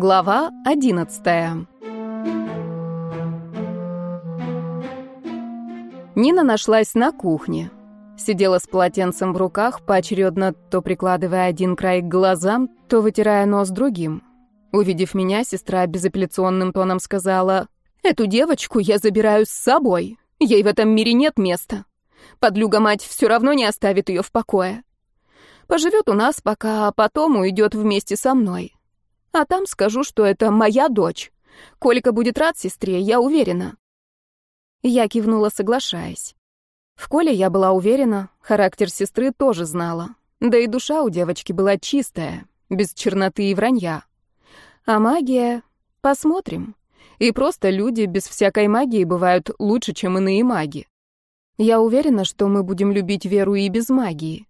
Глава 11. Нина нашлась на кухне. Сидела с полотенцем в руках, поочередно то прикладывая один край к глазам, то вытирая нос другим. Увидев меня, сестра безапелляционным тоном сказала: «Эту девочку я забираю с собой. Ей в этом мире нет места. Подлюга-мать все равно не оставит ее в покое. Поживет у нас пока, а потом уйдет вместе со мной. А там скажу, что это моя дочь. Колька будет рад сестре, я уверена». Я кивнула, соглашаясь. В Коле я была уверена, характер сестры тоже знала. Да и душа у девочки была чистая, без черноты и вранья. А магия? Посмотрим. И просто люди без всякой магии бывают лучше, чем иные маги. Я уверена, что мы будем любить Веру и без магии.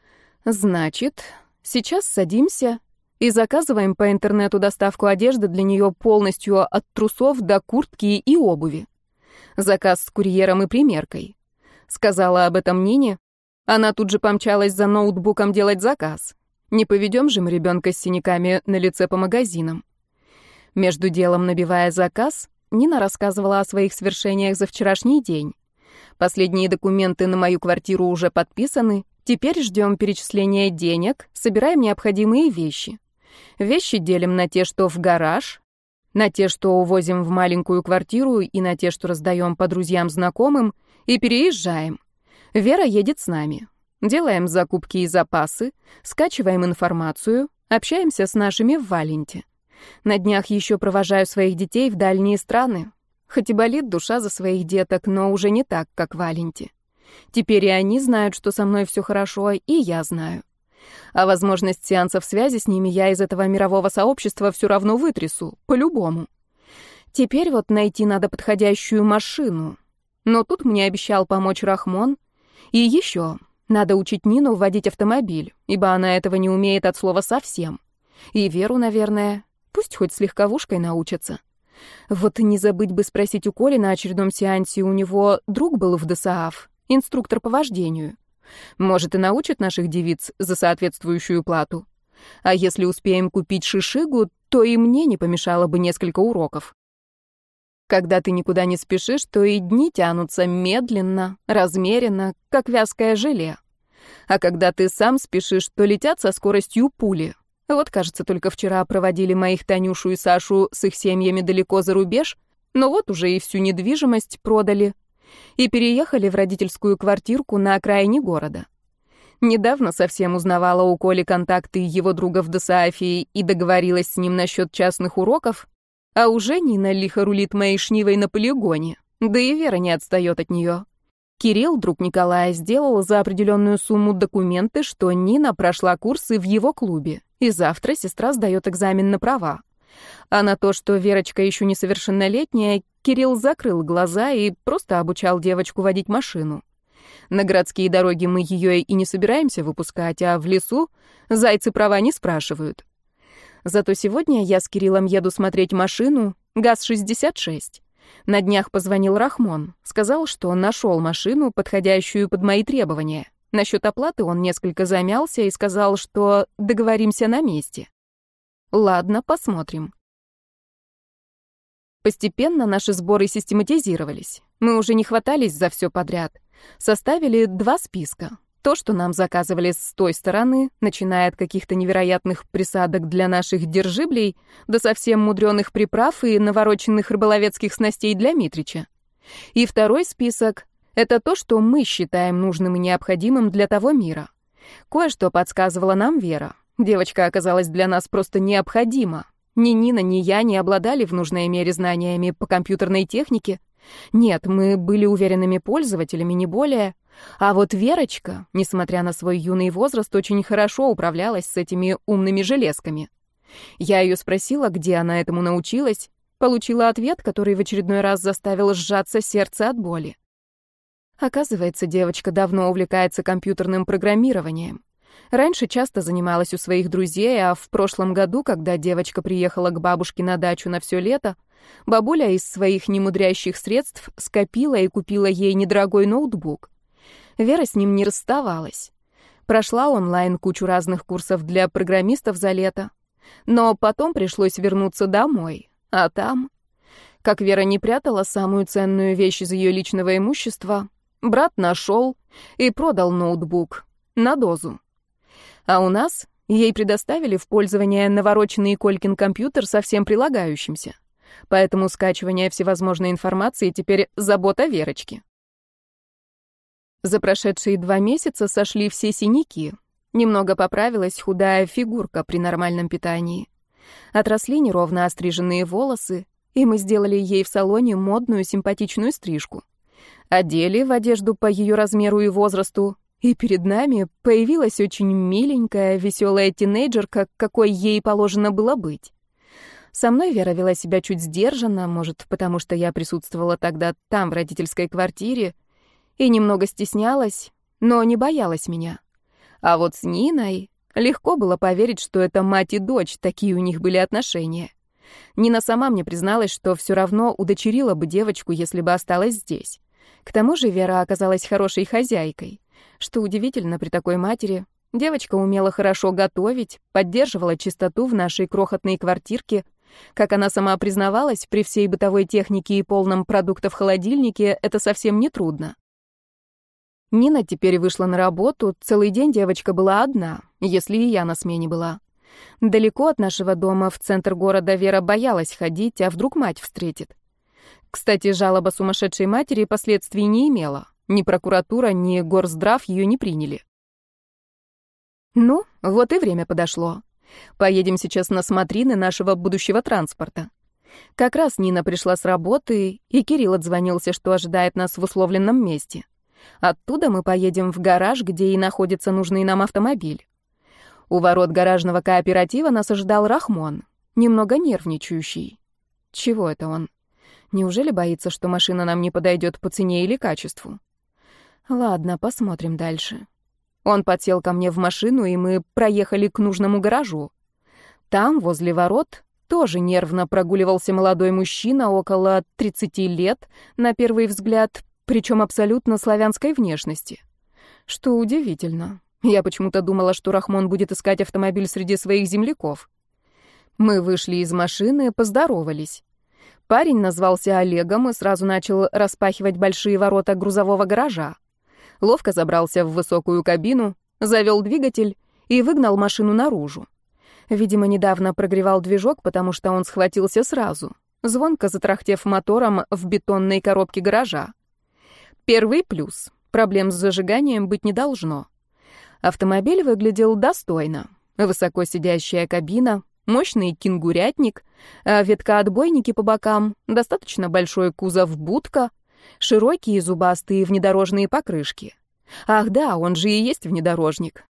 Значит, сейчас садимся и заказываем по интернету доставку одежды для нее полностью от трусов до куртки и обуви. Заказ с курьером и примеркой. Сказала об этом Нине. Она тут же помчалась за ноутбуком делать заказ. Не поведем же мы ребенка с синяками на лице по магазинам. Между делом, набивая заказ, Нина рассказывала о своих свершениях за вчерашний день. Последние документы на мою квартиру уже подписаны. Теперь ждем перечисления денег, собираем необходимые вещи. Вещи делим на те, что в гараж, на те, что увозим в маленькую квартиру, и на те, что раздаем по друзьям-знакомым, и переезжаем. Вера едет с нами. Делаем закупки и запасы, скачиваем информацию, общаемся с нашими в Валенте. На днях еще провожаю своих детей в дальние страны. Хоть и болит душа за своих деток, но уже не так, как в Валенте. Теперь и они знают, что со мной все хорошо, и я знаю. А возможность сеансов связи с ними я из этого мирового сообщества все равно вытрясу, по-любому. Теперь вот найти надо подходящую машину. Но тут мне обещал помочь Рахмон. И еще, надо учить Нину водить автомобиль, ибо она этого не умеет от слова совсем. И Веру, наверное, пусть хоть с легковушкой научится. Вот не забыть бы спросить у Коли на очередном сеансе, у него друг был в ДСААФ, инструктор по вождению. Может, и научит наших девиц за соответствующую плату. А если успеем купить шишигу, то и мне не помешало бы несколько уроков. Когда ты никуда не спешишь, то и дни тянутся медленно, размеренно, как вязкое желе. А когда ты сам спешишь, то летят со скоростью пули. Вот, кажется, только вчера проводили моих Танюшу и Сашу с их семьями далеко за рубеж, но вот уже и всю недвижимость продали. И переехали в родительскую квартирку на окраине города. Недавно совсем узнавала у Коли контакты его друга в ДСААФе и договорилась с ним насчет частных уроков, а уже Нина лихо рулит моей шнивой на полигоне, да и Вера не отстает от нее. Кирилл, друг Николая, сделал за определенную сумму документы, что Нина прошла курсы в его клубе, и завтра сестра сдает экзамен на права. А на то, что Верочка еще несовершеннолетняя, Кирилл закрыл глаза и просто обучал девочку водить машину. На городские дороги мы ее и не собираемся выпускать, а в лесу зайцы права не спрашивают. Зато сегодня я с Кириллом еду смотреть машину ГАЗ-66. На днях позвонил Рахмон, сказал, что нашел машину, подходящую под мои требования. Насчет оплаты он несколько замялся и сказал, что договоримся на месте. Ладно, посмотрим. Постепенно наши сборы систематизировались. Мы уже не хватались за все подряд. Составили 2 списка. То, что нам заказывали с той стороны, начиная от каких-то невероятных присадок для наших дирижаблей до совсем мудреных приправ и навороченных рыболовецких снастей для Митрича. И второй список — это то, что мы считаем нужным и необходимым для того мира. Кое-что подсказывала нам Вера. Девочка оказалась для нас просто необходима. Ни Нина, ни я не обладали в нужной мере знаниями по компьютерной технике. Нет, мы были уверенными пользователями, не более. А вот Верочка, несмотря на свой юный возраст, очень хорошо управлялась с этими умными железками. Я ее спросила, где она этому научилась, получила ответ, который в очередной раз заставил сжаться сердце от боли. Оказывается, девочка давно увлекается компьютерным программированием. Раньше часто занималась у своих друзей, а в прошлом году, когда девочка приехала к бабушке на дачу на все лето, бабуля из своих немудрящих средств скопила и купила ей недорогой ноутбук. Вера с ним не расставалась. Прошла онлайн кучу разных курсов для программистов за лето. Но потом пришлось вернуться домой, а там... Как Вера не прятала самую ценную вещь из ее личного имущества, брат нашел и продал ноутбук на дозу. А у нас ей предоставили в пользование навороченный Колькин компьютер со всем прилагающимся. Поэтому скачивание всевозможной информации теперь забота Верочки. За прошедшие 2 месяца сошли все синяки. Немного поправилась худая фигурка при нормальном питании. Отросли неровно остриженные волосы, и мы сделали ей в салоне модную симпатичную стрижку. Одели в одежду по ее размеру и возрасту, и перед нами появилась очень миленькая, веселая тинейджерка, какой ей положено было быть. Со мной Вера вела себя чуть сдержанно, может, потому что я присутствовала тогда там, в родительской квартире, и немного стеснялась, но не боялась меня. А вот с Ниной легко было поверить, что это мать и дочь, такие у них были отношения. Нина сама мне призналась, что все равно удочерила бы девочку, если бы осталась здесь. К тому же Вера оказалась хорошей хозяйкой. Что удивительно при такой матери, девочка умела хорошо готовить, поддерживала чистоту в нашей крохотной квартирке. Как она сама признавалась, при всей бытовой технике и полном продуктов холодильнике это совсем не трудно. Нина теперь вышла на работу, целый день девочка была одна, если и я на смене была. Далеко от нашего дома, в центр города, Вера боялась ходить, а вдруг мать встретит. Кстати, жалоба сумасшедшей матери последствий не имела. Ни прокуратура, ни горздрав ее не приняли. Ну, вот и время подошло. Поедем сейчас на смотрины нашего будущего транспорта. Как раз Нина пришла с работы, и Кирилл отзвонился, что ожидает нас в условленном месте. Оттуда мы поедем в гараж, где и находится нужный нам автомобиль. У ворот гаражного кооператива нас ожидал Рахмон, немного нервничающий. Чего это он? Неужели боится, что машина нам не подойдет по цене или качеству? Ладно, посмотрим дальше. Он подсел ко мне в машину, и мы проехали к нужному гаражу. Там, возле ворот, тоже нервно прогуливался молодой мужчина около 30 лет, на первый взгляд, причем абсолютно славянской внешности. Что удивительно. Я почему-то думала, что Рахмон будет искать автомобиль среди своих земляков. Мы вышли из машины, поздоровались. Парень назвался Олегом и сразу начал распахивать большие ворота грузового гаража. Ловко забрался в высокую кабину, завел двигатель и выгнал машину наружу. Видимо, недавно прогревал движок, потому что он схватился сразу, звонко затрахтев мотором в бетонной коробке гаража. Первый плюс. Проблем с зажиганием быть не должно. Автомобиль выглядел достойно. Высоко сидящая кабина, мощный кенгурятник, веткоотбойники по бокам, достаточно большой кузов-будка, широкие зубастые внедорожные покрышки. Ах да, он же и есть внедорожник.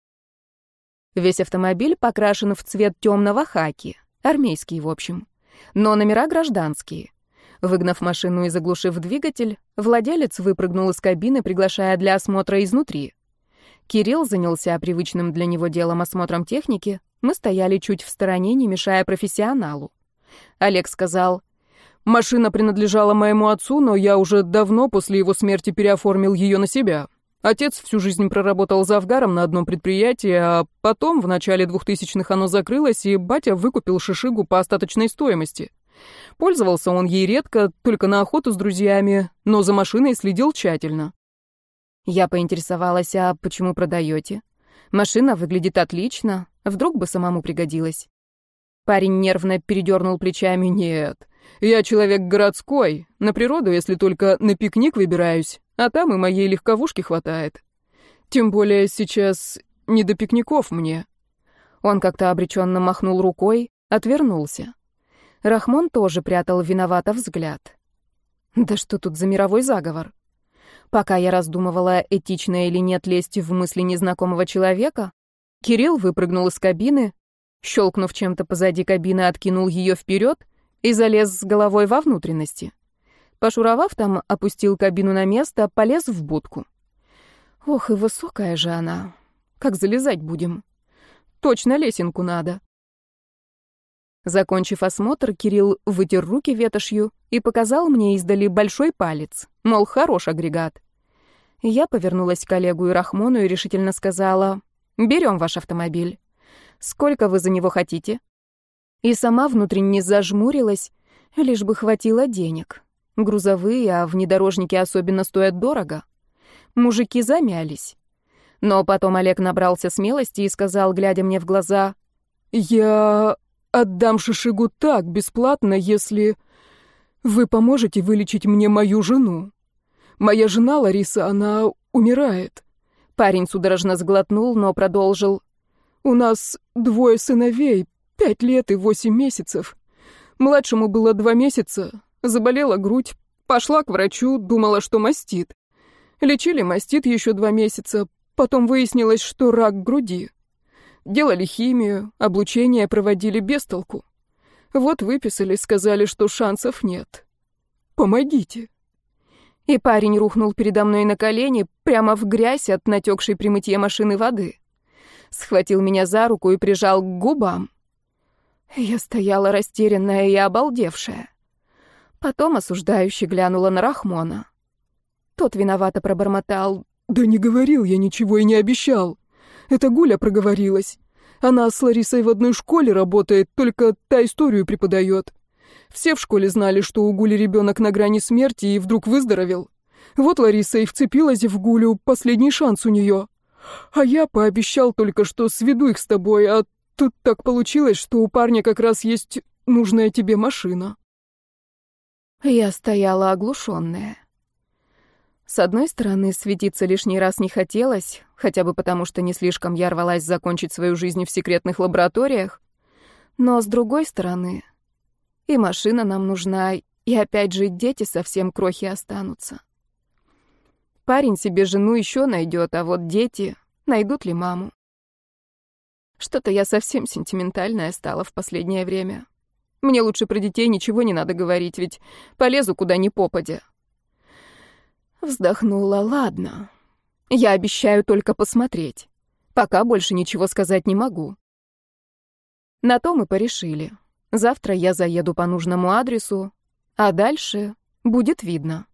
Весь автомобиль покрашен в цвет темного хаки, армейский в общем, но номера гражданские. Выгнав машину и заглушив двигатель, владелец выпрыгнул из кабины, приглашая для осмотра изнутри. Кирилл занялся привычным для него делом осмотром техники, мы стояли чуть в стороне, не мешая профессионалу. Олег сказал: «Машина принадлежала моему отцу, но я уже давно после его смерти переоформил ее на себя. Отец всю жизнь проработал завгаром на одном предприятии, а потом, в начале 2000-х, оно закрылось, и батя выкупил шишигу по остаточной стоимости. Пользовался он ей редко, только на охоту с друзьями, но за машиной следил тщательно». Я поинтересовалась: «А почему продаете? Машина выглядит отлично, вдруг бы самому пригодилась». Парень нервно передернул плечами: «Нет, я человек городской, на природу, если только на пикник выбираюсь, а там и моей легковушки хватает. Тем более сейчас не до пикников мне». Он как-то обреченно махнул рукой, отвернулся. Рахмон тоже прятал виновато взгляд. Да что тут за мировой заговор? Пока я раздумывала, этично или нет лезть в мысли незнакомого человека, Кирилл выпрыгнул из кабины, щелкнув чем-то позади кабины, откинул ее вперед и залез с головой во внутренности. Пошуровав там, опустил кабину на место, полез в будку. Ох, и высокая же она. Как залезать будем? Точно лесенку надо. Закончив осмотр, Кирилл вытер руки ветошью и показал мне издали большой палец, мол, хорош агрегат. Я повернулась к Олегу и Рахмону и решительно сказала: «Берем ваш автомобиль. Сколько вы за него хотите?» И сама внутренне зажмурилась, лишь бы хватило денег. Грузовые, а внедорожники особенно стоят дорого. Мужики замялись. Но потом Олег набрался смелости и сказал, глядя мне в глаза: «Я отдам Шишигу так бесплатно, если вы поможете вылечить мне мою жену. Моя жена, Лариса, она умирает». Парень судорожно сглотнул, но продолжил: «У нас 2 сыновей, 5 лет и 8 месяцев. Младшему было 2 месяца, заболела грудь, пошла к врачу, думала, что мастит. Лечили мастит еще 2 месяца, потом выяснилось, что рак груди. Делали химию, облучение проводили без толку. Вот выписали, сказали, что шансов нет. Помогите». И парень рухнул передо мной на колени, прямо в грязь от натекшей при мытье машины воды. Схватил меня за руку и прижал к губам. Я стояла растерянная и обалдевшая. Потом осуждающе глянула на Рахмона. Тот виновато пробормотал: «Да не говорил я ничего и не обещал. Это Гуля проговорилась. Она с Ларисой в одной школе работает, только та историю преподает. Все в школе знали, что у Гули ребенок на грани смерти и вдруг выздоровел. Вот Лариса и вцепилась в Гулю, последний шанс у нее. А я пообещал только, что сведу их с тобой, а тут так получилось, что у парня как раз есть нужная тебе машина». Я стояла оглушенная. С одной стороны, светиться лишний раз не хотелось, хотя бы потому, что не слишком я рвалась закончить свою жизнь в секретных лабораториях. Но с другой стороны, и машина нам нужна, и опять же дети совсем крохи останутся. Парень себе жену еще найдет, а вот дети найдут ли маму? Что-то я совсем сентиментальная стала в последнее время. Мне лучше про детей ничего не надо говорить, ведь полезу куда ни попадя. Вздохнула: ладно, я обещаю только посмотреть. Пока больше ничего сказать не могу. На то мы порешили. Завтра я заеду по нужному адресу, а дальше будет видно.